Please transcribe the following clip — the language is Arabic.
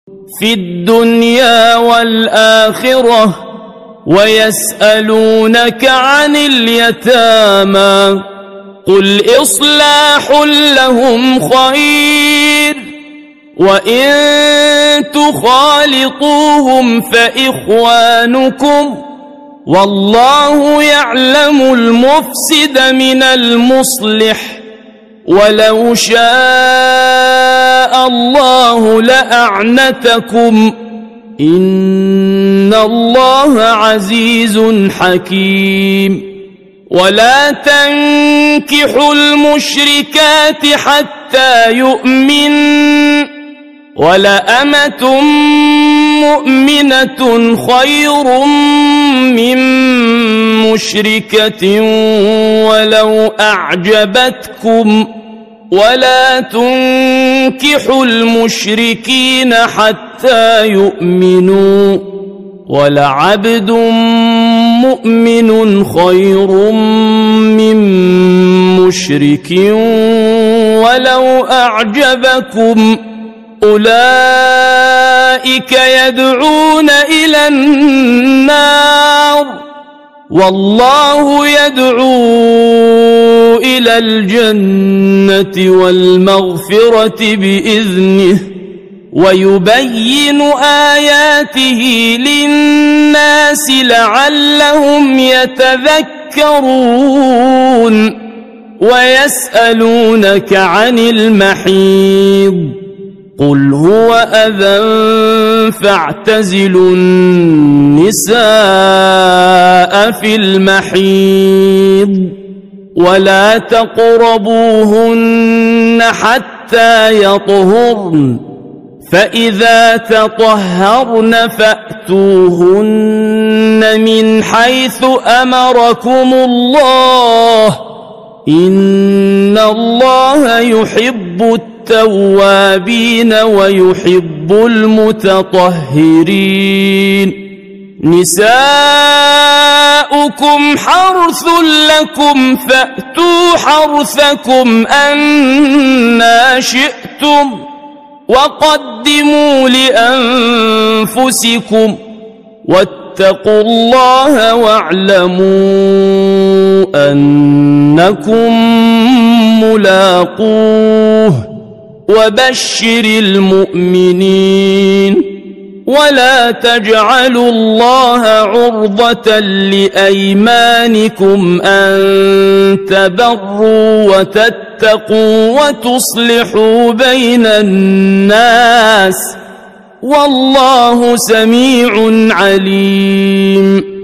في الدنيا والآخرة ويسألونك عن اليتامى قل إصلاح لهم خير وإن تخالطوهم فإخوانكم والله يعلم المفسد من المصلح ولو شاء الله لأعنتكم إن الله عزيز حكيم ولا تنكحوا المشركات حتى يؤمن ولأمة مؤمنة خير من مشركة ولو أعجبتكم ولا تنكحوا المشركين حتى يؤمنوا ولعبد مؤمن خير من مشرك ولو أعجبكم أولئك يدعون إلى النار والله يدعو إلى الجنة والمغفرة بإذنه ويبين آياته للناس لعلهم يتذكرون ويسألونك عن المحيض قل هو أذى فاعتزلوا النساء في المحيض ولا تقربوهن حتى يطهرن فإذا تطهرن فأتوهن من حيث أمركم الله إن الله يحب التوابين ويحب المتطهرين نساؤكم حرث لكم فأتوا حرثكم أنى شئتم وقدموا لأنفسكم واتقوا الله واعلموا أنكم ملاقوه وبشر المؤمنين ولا تجعلوا الله عرضة لأيمانكم أن تبروا وتتقوا وتصلحوا بين الناس والله سميع عليم